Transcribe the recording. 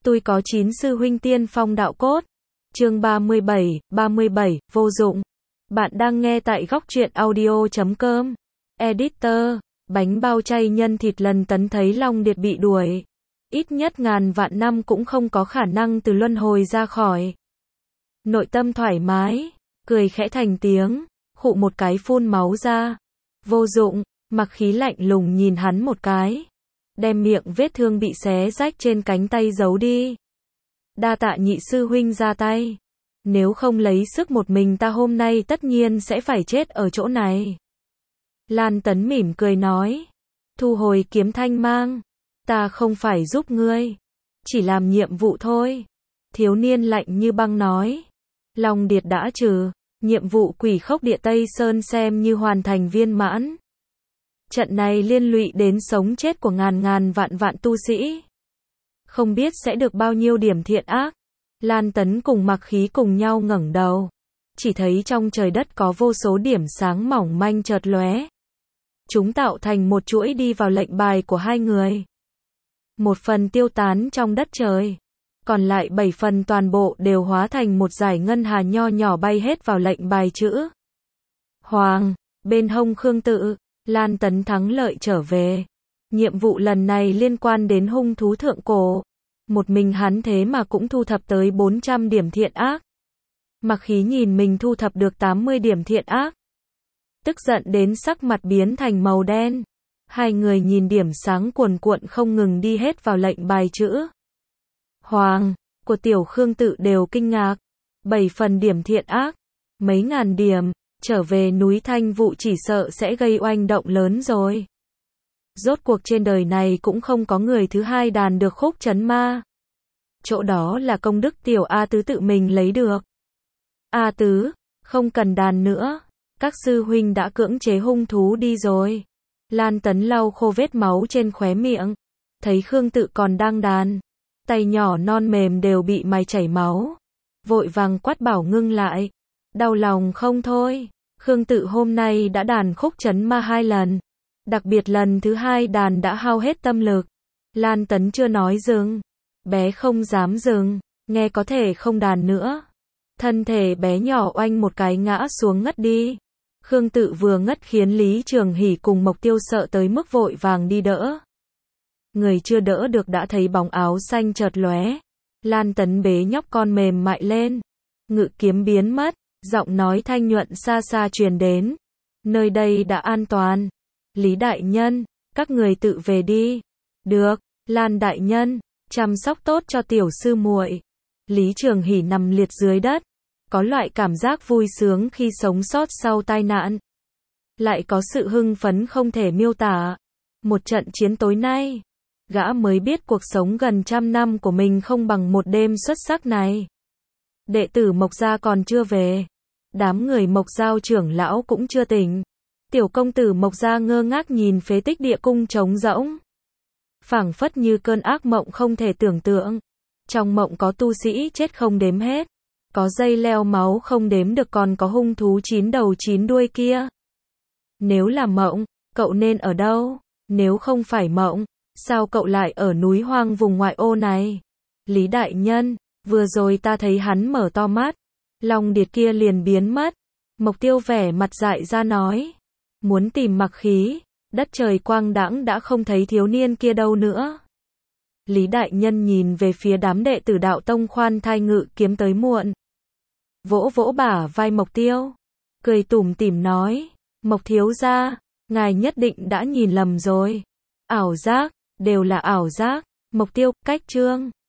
Tôi có 9 sư huynh tiên phong đạo cốt. Chương 37, vô dụng. Bạn đang nghe tại góc truyện audio.com. Editor, bánh bao chay nhân thịt lần tấn thấy Long Điệt bị đuổi. Ít nhất ngàn vạn năm cũng không có khả năng từ luân hồi ra khỏi. Nội tâm thoải mái, cười khẽ thành tiếng, khụ một cái phun máu ra. Vô dụng, Mặc Khí lạnh lùng nhìn hắn một cái. Đem miệng vết thương bị xé rách trên cánh tay giấu đi. Đa tạ nhị sư huynh ra tay. Nếu không lấy sức một mình ta hôm nay tất nhiên sẽ phải chết ở chỗ này. Lan Tấn mỉm cười nói. Thu hồi kiếm thanh mang. Ta không phải giúp ngươi. Chỉ làm nhiệm vụ thôi. Thiếu niên lạnh như băng nói. Long Điệt đã trừ. Nhiệm vụ Quỷ Khốc Địa Tây Sơn xem như hoàn thành viên mãn. Trận này liên lụy đến sống chết của ngàn vạn tu sĩ. Không biết sẽ được bao nhiêu điểm thiện ác. Lan Tấn cùng Mặc Khí cùng nhau ngẩng đầu. Chỉ thấy trong trời đất có vô số điểm sáng mỏng manh chợt lóe. Chúng tạo thành một chuỗi đi vào lệnh bài của hai người. Một phần tiêu tán trong đất trời. Còn lại 7 phần toàn bộ đều hóa thành một dải ngân hà nho nhỏ bay hết vào lệnh bài chữ Hoàng. Bên hông Khương Tự, Lan Tấn thắng lợi trở về. Nhiệm vụ lần này liên quan đến hung thú thượng cổ. Một mình hắn thế mà cũng thu thập tới 400 điểm thiện ác. Mặc Khí nhìn mình thu thập được 80 điểm thiện ác. Tức giận đến sắc mặt biến thành màu đen. Hai người nhìn điểm sáng cuồn cuộn không ngừng đi hết vào lệnh bài chữ Hoàng của tiểu Khương Tự đều kinh ngạc. 7 phần điểm thiện ác, mấy ngàn điểm, trở về núi Thanh Vụ chỉ sợ sẽ gây oanh động lớn rồi. Rốt cuộc trên đời này cũng không có người thứ hai đàn được khúc trấn ma. Chỗ đó là công đức tiểu A Tứ tự mình lấy được. A Tứ, không cần đàn nữa. Các sư huynh đã cưỡng chế hung thú đi rồi. Lan Tấn lau khô vết máu trên khóe miệng. Thấy Khương Tự còn đang đàn. Tay nhỏ non mềm đều bị mài chảy máu. Vội vàng quát bảo ngưng lại. Đau lòng không thôi. Khương Tự hôm nay đã đàn khúc trấn ma 2 lần. Đặc biệt lần thứ 2 đàn đã hao hết tâm lực. Lan Tấn chưa nói dừng. Bé không dám dừng. Nghe có thể không đàn nữa. Thân thể bé nhỏ oanh một cái ngã xuống ngất đi. Khương Tự vừa ngất khiến Lý Trường Hỷ cùng Mộc Tiêu sợ tới mức vội vàng đi đỡ. Người chưa đỡ được đã thấy bóng áo xanh chợt lóe. Lan Tấn bế nhóc con mềm mại lên. Ngự kiếm biến mất. Giọng nói thanh nhuận xa xa truyền đến. Nơi đây đã an toàn. Lý đại nhân, các người tự về đi. Được, Lan đại nhân, chăm sóc tốt cho tiểu sư muội. Lý Trường Hỷ nằm liệt dưới đất. Có loại cảm giác vui sướng khi sống sót sau tai nạn. Lại có sự hưng phấn không thể miêu tả. Một trận chiến tối nay. Gã mới biết cuộc sống gần 100 năm của mình không bằng một đêm xuất sắc này. Đệ tử Mộc Gia còn chưa về. Đám người Mộc Giao trưởng lão cũng chưa tỉnh. Tiểu công tử Mộc Gia ngơ ngác nhìn phế tích địa cung trống rỗng. Phảng phất như cơn ác mộng không thể tưởng tượng. Trong mộng có tu sĩ chết không đếm hết. Có dây leo máu không đếm được, còn có hung thú 9 đầu 9 đuôi kia. Nếu là mộng, cậu nên ở đâu? Nếu không phải mộng, sao cậu lại ở núi hoang vùng ngoại ô này? Lý đại nhân, vừa rồi ta thấy hắn mở to mắt. Long Điệt kia liền biến mất. Mộc Tiêu vẻ mặt dại ra nói. Muốn tìm Mặc Khí. Đất trời quang đãng đã không thấy thiếu niên kia đâu nữa. Lý đại nhân nhìn về phía đám đệ tử đạo tông khoan thai ngự kiếm tới muộn. Vỗ vỗ bả vai Mộc Tiêu. Cười tủm tỉm nói. Mộc thiếu gia, ngài nhất định đã nhìn lầm rồi. Ảo giác, đều là ảo giác. Mộc Tiêu, cách chương.